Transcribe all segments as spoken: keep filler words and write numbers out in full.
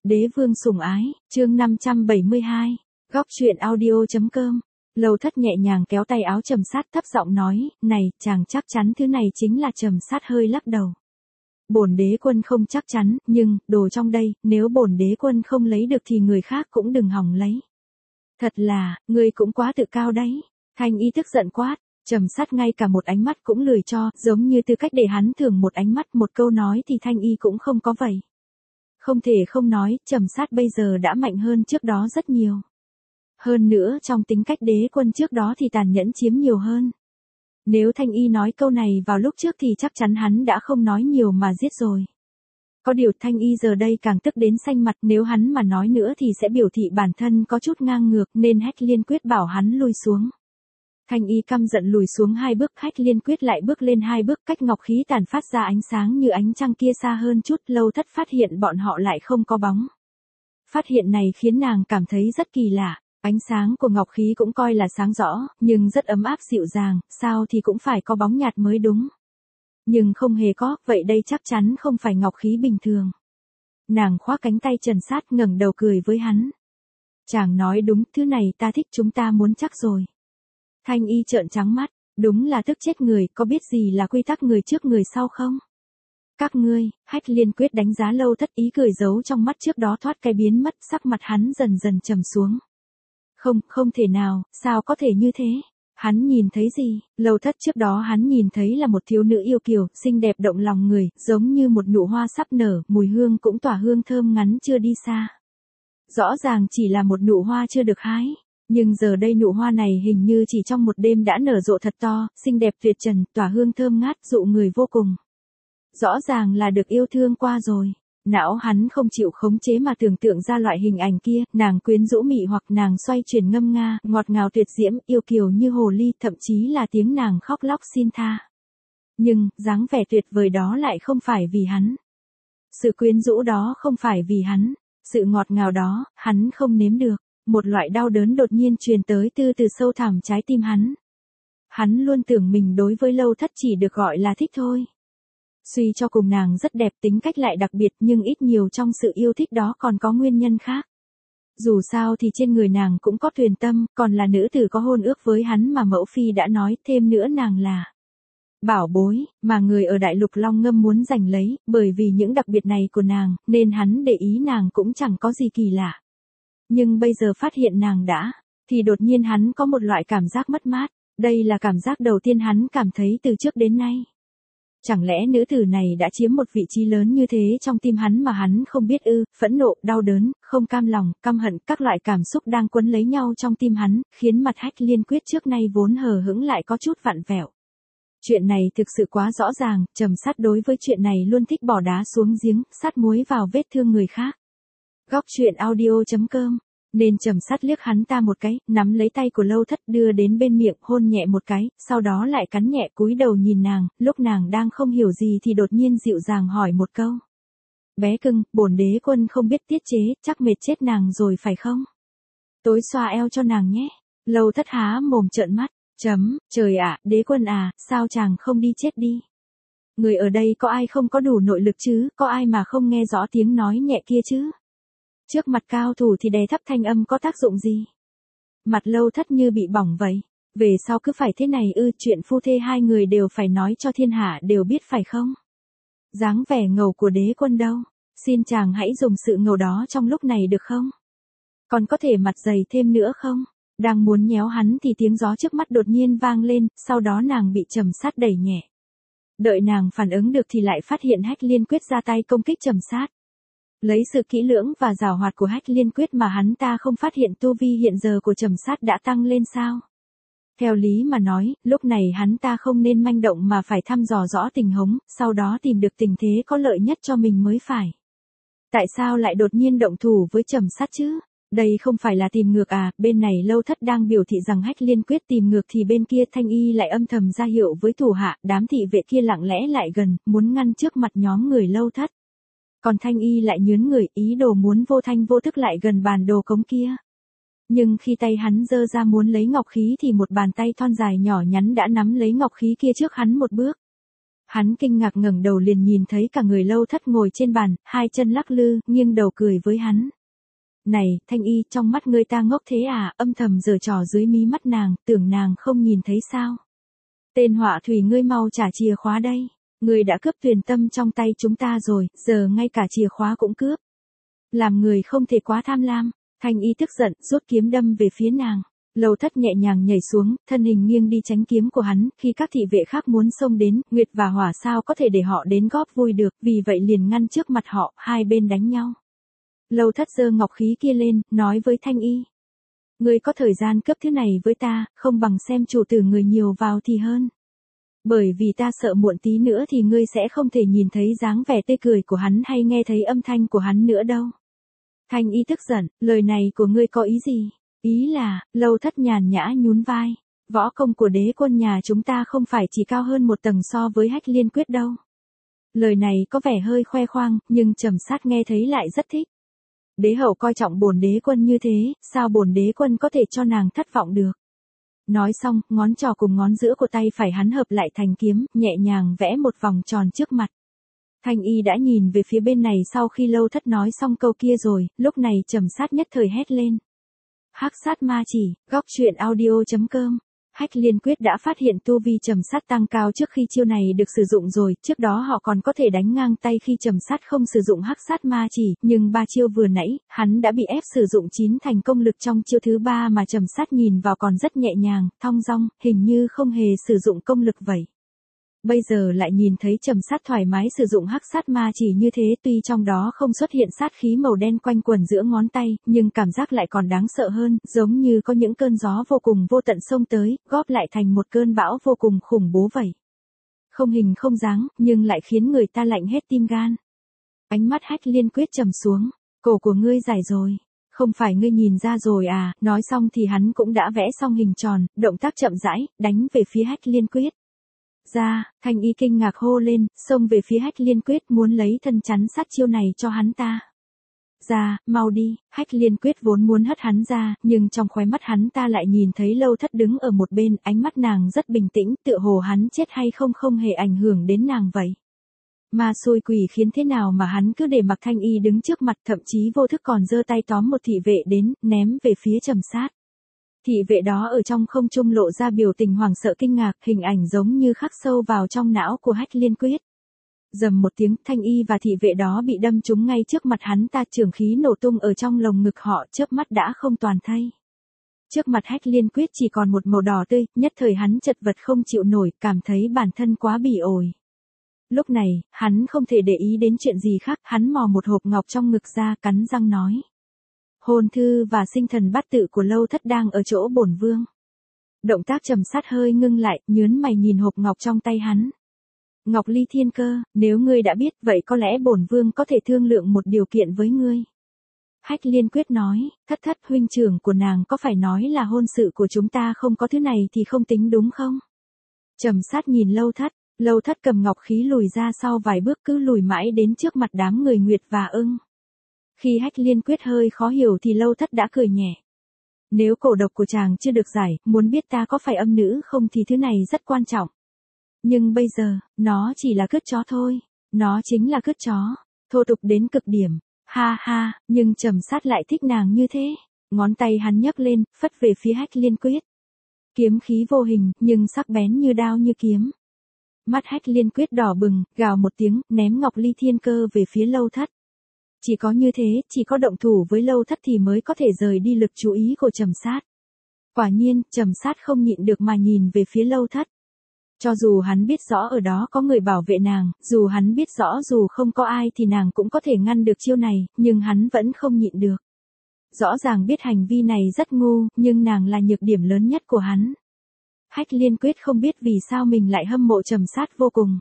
Đế vương sủng ái, chương năm trăm bảy mươi hai, góc truyện audio.com. Lâu Thất nhẹ nhàng kéo tay áo Trầm Sát thấp giọng nói, này, chàng chắc chắn thứ này chính là Trầm Sát hơi lắc đầu. Bổn đế quân không chắc chắn, nhưng, đồ trong đây, nếu bổn đế quân không lấy được thì người khác cũng đừng hòng lấy. Thật là, ngươi cũng quá tự cao đấy. Thanh Y tức giận quát, Trầm Sát ngay cả một ánh mắt cũng lười cho, giống như tư cách để hắn thưởng một ánh mắt một câu nói thì Thanh Y cũng không có vậy. Không thể không nói, Trầm Sát bây giờ đã mạnh hơn trước đó rất nhiều. Hơn nữa trong tính cách đế quân trước đó thì tàn nhẫn chiếm nhiều hơn. Nếu Thanh Y nói câu này vào lúc trước thì chắc chắn hắn đã không nói nhiều mà giết rồi. Có điều Thanh Y giờ đây càng tức đến xanh mặt, nếu hắn mà nói nữa thì sẽ biểu thị bản thân có chút ngang ngược nên Hách Liên quyết bảo hắn lui xuống. Thanh Y căm giận lùi xuống hai bước, Hách Liên quyết lại bước lên hai bước, cách ngọc khí tàn phát ra ánh sáng như ánh trăng kia xa hơn chút. Lâu Thất phát hiện bọn họ lại không có bóng. Phát hiện này khiến nàng cảm thấy rất kỳ lạ. Ánh sáng của ngọc khí cũng coi là sáng rõ, nhưng rất ấm áp dịu dàng, sao thì cũng phải có bóng nhạt mới đúng. Nhưng không hề có, vậy đây chắc chắn không phải ngọc khí bình thường. Nàng khoác cánh tay Trần Sát ngẩng đầu cười với hắn. Chàng nói đúng, thứ này ta thích, chúng ta muốn chắc rồi. Thanh Y trợn trắng mắt, đúng là tức chết người, có biết gì là quy tắc người trước người sau không? Các ngươi, Hách Liên quyết đánh giá Lâu Thất, ý cười giấu trong mắt trước đó thoát cái biến mất, sắc mặt hắn dần dần trầm xuống. Không, không thể nào, sao có thể như thế? Hắn nhìn thấy gì? Lâu Thất trước đó hắn nhìn thấy là một thiếu nữ yêu kiều, xinh đẹp động lòng người, giống như một nụ hoa sắp nở, mùi hương cũng tỏa hương thơm ngắn chưa đi xa. Rõ ràng chỉ là một nụ hoa chưa được hái, nhưng giờ đây nụ hoa này hình như chỉ trong một đêm đã nở rộ thật to, xinh đẹp tuyệt trần, tỏa hương thơm ngát, dụ người vô cùng. Rõ ràng là được yêu thương qua rồi. Não hắn không chịu khống chế mà tưởng tượng ra loại hình ảnh kia, nàng quyến rũ mị hoặc nàng xoay chuyển ngâm nga, ngọt ngào tuyệt diễm, yêu kiều như hồ ly, thậm chí là tiếng nàng khóc lóc xin tha. Nhưng, dáng vẻ tuyệt vời đó lại không phải vì hắn. Sự quyến rũ đó không phải vì hắn. Sự ngọt ngào đó, hắn không nếm được. Một loại đau đớn đột nhiên truyền tới từ từ sâu thẳm trái tim hắn. Hắn luôn tưởng mình đối với Lâu Thất chỉ được gọi là thích thôi. Suy cho cùng nàng rất đẹp, tính cách lại đặc biệt, nhưng ít nhiều trong sự yêu thích đó còn có nguyên nhân khác. Dù sao thì trên người nàng cũng có thuyền tâm, còn là nữ tử có hôn ước với hắn mà mẫu phi đã nói, thêm nữa nàng là bảo bối, mà người ở Đại Lục Long Ngâm muốn giành lấy, bởi vì những đặc biệt này của nàng, nên hắn để ý nàng cũng chẳng có gì kỳ lạ. Nhưng bây giờ phát hiện nàng đã, thì đột nhiên hắn có một loại cảm giác mất mát, đây là cảm giác đầu tiên hắn cảm thấy từ trước đến nay. Chẳng lẽ nữ tử này đã chiếm một vị trí lớn như thế trong tim hắn mà hắn không biết ư? Phẫn nộ, đau đớn, không cam lòng, căm hận, các loại cảm xúc đang quấn lấy nhau trong tim hắn, khiến mặt Hách Liên quyết trước nay vốn hờ hững lại có chút vặn vẹo. Chuyện này thực sự quá rõ ràng, Trầm Sát đối với chuyện này luôn thích bỏ đá xuống giếng, sát muối vào vết thương người khác. Góc truyện audio.com. Nên Trầm Sát liếc hắn ta một cái, nắm lấy tay của Lâu Thất đưa đến bên miệng, hôn nhẹ một cái, sau đó lại cắn nhẹ, cúi đầu nhìn nàng, lúc nàng đang không hiểu gì thì đột nhiên dịu dàng hỏi một câu. Bé cưng, bổn đế quân không biết tiết chế, chắc mệt chết nàng rồi phải không? Tối xoa eo cho nàng nhé. Lâu Thất há mồm trợn mắt, chấm, trời ạ, đế quân à, sao chàng không đi chết đi? Người ở đây có ai không có đủ nội lực chứ, có ai mà không nghe rõ tiếng nói nhẹ kia chứ? Trước mặt cao thủ thì đè thấp thanh âm có tác dụng gì? Mặt Lâu Thất như bị bỏng vậy. Về sau cứ phải thế này ư, chuyện phu thê hai người đều phải nói cho thiên hạ đều biết phải không? Dáng vẻ ngầu của đế quân đâu? Xin chàng hãy dùng sự ngầu đó trong lúc này được không? Còn có thể mặt dày thêm nữa không? Đang muốn nhéo hắn thì tiếng gió trước mắt đột nhiên vang lên, sau đó nàng bị Trầm Sát đẩy nhẹ. Đợi nàng phản ứng được thì lại phát hiện Hách Liên quyết ra tay công kích Trầm Sát. Lấy sự kỹ lưỡng và giàu hoạt của Hách Liên quyết mà hắn ta không phát hiện tu vi hiện giờ của Trầm Sát đã tăng lên sao? Theo lý mà nói, lúc này hắn ta không nên manh động mà phải thăm dò rõ tình huống, sau đó tìm được tình thế có lợi nhất cho mình mới phải. Tại sao lại đột nhiên động thủ với Trầm Sát chứ? Đây không phải là tìm ngược à? Bên này Lâu Thất đang biểu thị rằng Hách Liên quyết tìm ngược thì bên kia Thanh Y lại âm thầm ra hiệu với thủ hạ, đám thị vệ kia lặng lẽ lại gần, muốn ngăn trước mặt nhóm người Lâu Thất. Còn Thanh Y lại nhớn người, ý đồ muốn vô thanh vô thức lại gần bàn đồ cống kia. Nhưng khi tay hắn giơ ra muốn lấy ngọc khí thì một bàn tay thon dài nhỏ nhắn đã nắm lấy ngọc khí kia trước hắn một bước. Hắn kinh ngạc ngẩng đầu liền nhìn thấy cả người Lâu Thất ngồi trên bàn, hai chân lắc lư, nghiêng đầu cười với hắn. Này, Thanh Y, trong mắt ngươi ta ngốc thế à, âm thầm giở trò dưới mí mắt nàng, tưởng nàng không nhìn thấy sao. Tên họa thủy, ngươi mau trả chìa khóa đây. Ngươi đã cướp Tuyền Tâm trong tay chúng ta rồi, giờ ngay cả chìa khóa cũng cướp. Làm người không thể quá tham lam. Thanh Y tức giận, rút kiếm đâm về phía nàng. Lâu Thất nhẹ nhàng nhảy xuống, thân hình nghiêng đi tránh kiếm của hắn, khi các thị vệ khác muốn xông đến, Nguyệt và Hỏa sao có thể để họ đến góp vui được, vì vậy liền ngăn trước mặt họ, hai bên đánh nhau. Lâu Thất giơ ngọc khí kia lên, nói với Thanh Y. Ngươi có thời gian cướp thứ này với ta, không bằng xem chủ tử người nhiều vào thì hơn. Bởi vì ta sợ muộn tí nữa thì ngươi sẽ không thể nhìn thấy dáng vẻ tươi cười của hắn hay nghe thấy âm thanh của hắn nữa đâu. Thanh Y tức giận, lời này của ngươi có ý gì? Ý là, Lâu Thất nhàn nhã nhún vai. Võ công của đế quân nhà chúng ta không phải chỉ cao hơn một tầng so với Hách Liên Quyết đâu. Lời này có vẻ hơi khoe khoang, nhưng Trầm Sát nghe thấy lại rất thích. Đế hậu coi trọng bổn đế quân như thế, sao bổn đế quân có thể cho nàng thất vọng được. Nói xong, ngón trỏ cùng ngón giữa của tay phải hắn hợp lại thành kiếm, nhẹ nhàng vẽ một vòng tròn trước mặt. Thanh Y đã nhìn về phía bên này sau khi Lâu Thất nói xong câu kia rồi, lúc này Trầm Sát nhất thời hét lên. Hắc sát ma chỉ, góc truyện audio chấm com. Hách Liên Quyết đã phát hiện tu vi Trầm Sát tăng cao trước khi chiêu này được sử dụng rồi, trước đó họ còn có thể đánh ngang tay khi Trầm Sát không sử dụng hắc sát ma chỉ, nhưng ba chiêu vừa nãy, hắn đã bị ép sử dụng chín thành công lực trong chiêu thứ ba mà Trầm Sát nhìn vào còn rất nhẹ nhàng, thong dong, hình như không hề sử dụng công lực vậy. Bây giờ lại nhìn thấy Trầm Sát thoải mái sử dụng hắc sát ma chỉ như thế, tuy trong đó không xuất hiện sát khí màu đen quanh quẩn giữa ngón tay, nhưng cảm giác lại còn đáng sợ hơn, giống như có những cơn gió vô cùng vô tận xông tới, góp lại thành một cơn bão vô cùng khủng bố vậy. Không hình không dáng, nhưng lại khiến người ta lạnh hết tim gan. Ánh mắt Hách Liên Quyết trầm xuống, cổ của ngươi dài rồi. Không phải ngươi nhìn ra rồi à, nói xong thì hắn cũng đã vẽ xong hình tròn, động tác chậm rãi, đánh về phía Hách Liên Quyết. Ra, Thanh Y kinh ngạc hô lên, xông về phía Hách Liên Quyết muốn lấy thân chắn sát chiêu này cho hắn ta. Ra, mau đi, Hách Liên Quyết vốn muốn hất hắn ra, nhưng trong khóe mắt hắn ta lại nhìn thấy Lâu Thất đứng ở một bên, ánh mắt nàng rất bình tĩnh, tựa hồ hắn chết hay không không hề ảnh hưởng đến nàng vậy. Mà xui quỷ khiến thế nào mà hắn cứ để mặc Thanh Y đứng trước mặt, thậm chí vô thức còn giơ tay tóm một thị vệ đến, ném về phía Trầm Sát. Thị vệ đó ở trong không trung lộ ra biểu tình hoảng sợ kinh ngạc, hình ảnh giống như khắc sâu vào trong não của Hách Liên Quyết. Rầm một tiếng, Thanh Y và thị vệ đó bị đâm trúng ngay trước mặt hắn ta, trường khí nổ tung ở trong lồng ngực họ, chớp mắt đã không toàn thây. Trước mặt Hách Liên Quyết chỉ còn một màu đỏ tươi, nhất thời hắn chật vật không chịu nổi, cảm thấy bản thân quá bỉ ổi. Lúc này, hắn không thể để ý đến chuyện gì khác, hắn mò một hộp ngọc trong ngực ra, cắn răng nói. Hồn thư và sinh thần bát tự của Lâu Thất đang ở chỗ bổn vương. Động tác Trầm Sát hơi ngưng lại, nhớn mày nhìn hộp ngọc trong tay hắn. Ngọc Ly Thiên Cơ, nếu ngươi đã biết, vậy có lẽ bổn vương có thể thương lượng một điều kiện với ngươi. Hách Liên Quyết nói, Thất Thất huynh trưởng của nàng có phải nói là hôn sự của chúng ta không có thứ này thì không tính đúng không? Trầm Sát nhìn Lâu Thất, Lâu Thất cầm ngọc khí lùi ra sau vài bước, cứ lùi mãi đến trước mặt đám người Nguyệt và Ưng. Khi Hách Liên Quyết hơi khó hiểu thì Lâu Thất đã cười nhẹ. Nếu cổ độc của chàng chưa được giải, muốn biết ta có phải âm nữ không thì thứ này rất quan trọng. Nhưng bây giờ, nó chỉ là cứt chó thôi. Nó chính là cứt chó. Thô tục đến cực điểm. Ha ha, nhưng Trầm Sát lại thích nàng như thế. Ngón tay hắn nhấc lên, phất về phía Hách Liên Quyết. Kiếm khí vô hình, nhưng sắc bén như đao như kiếm. Mắt Hách Liên Quyết đỏ bừng, gào một tiếng, ném Ngọc Ly Thiên Cơ về phía Lâu Thất. Chỉ có như thế, chỉ có động thủ với Lâu Thất thì mới có thể rời đi lực chú ý của Trầm Sát. Quả nhiên, Trầm Sát không nhịn được mà nhìn về phía Lâu Thất. Cho dù hắn biết rõ ở đó có người bảo vệ nàng, dù hắn biết rõ dù không có ai thì nàng cũng có thể ngăn được chiêu này, nhưng hắn vẫn không nhịn được. Rõ ràng biết hành vi này rất ngu, nhưng nàng là nhược điểm lớn nhất của hắn. Hách Liên Quyết không biết vì sao mình lại hâm mộ Trầm Sát vô cùng.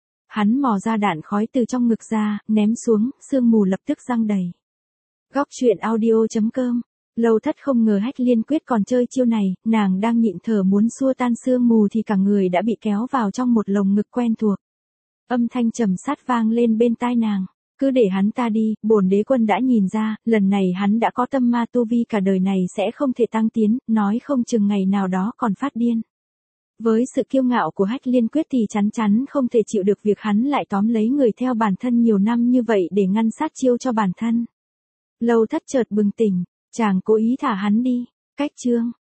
Hắn mò ra đạn khói từ trong ngực ra, ném xuống, sương mù lập tức giăng đầy. Góc truyện audio chấm com. Lâu Thất không ngờ Hách Liên Quyết còn chơi chiêu này, nàng đang nhịn thở muốn xua tan sương mù thì cả người đã bị kéo vào trong một lồng ngực quen thuộc. Âm thanh Trầm Sát vang lên bên tai nàng. Cứ để hắn ta đi, bổn đế quân đã nhìn ra, lần này hắn đã có tâm ma tu vi cả đời này sẽ không thể tăng tiến, nói không chừng ngày nào đó còn phát điên. Với sự kiêu ngạo của Hách Liên Quyết thì chắn chắn không thể chịu được việc hắn lại tóm lấy người theo bản thân nhiều năm như vậy để ngăn sát chiêu cho bản thân. Lâu Thất chợt bừng tỉnh, chàng cố ý thả hắn đi. Cách chương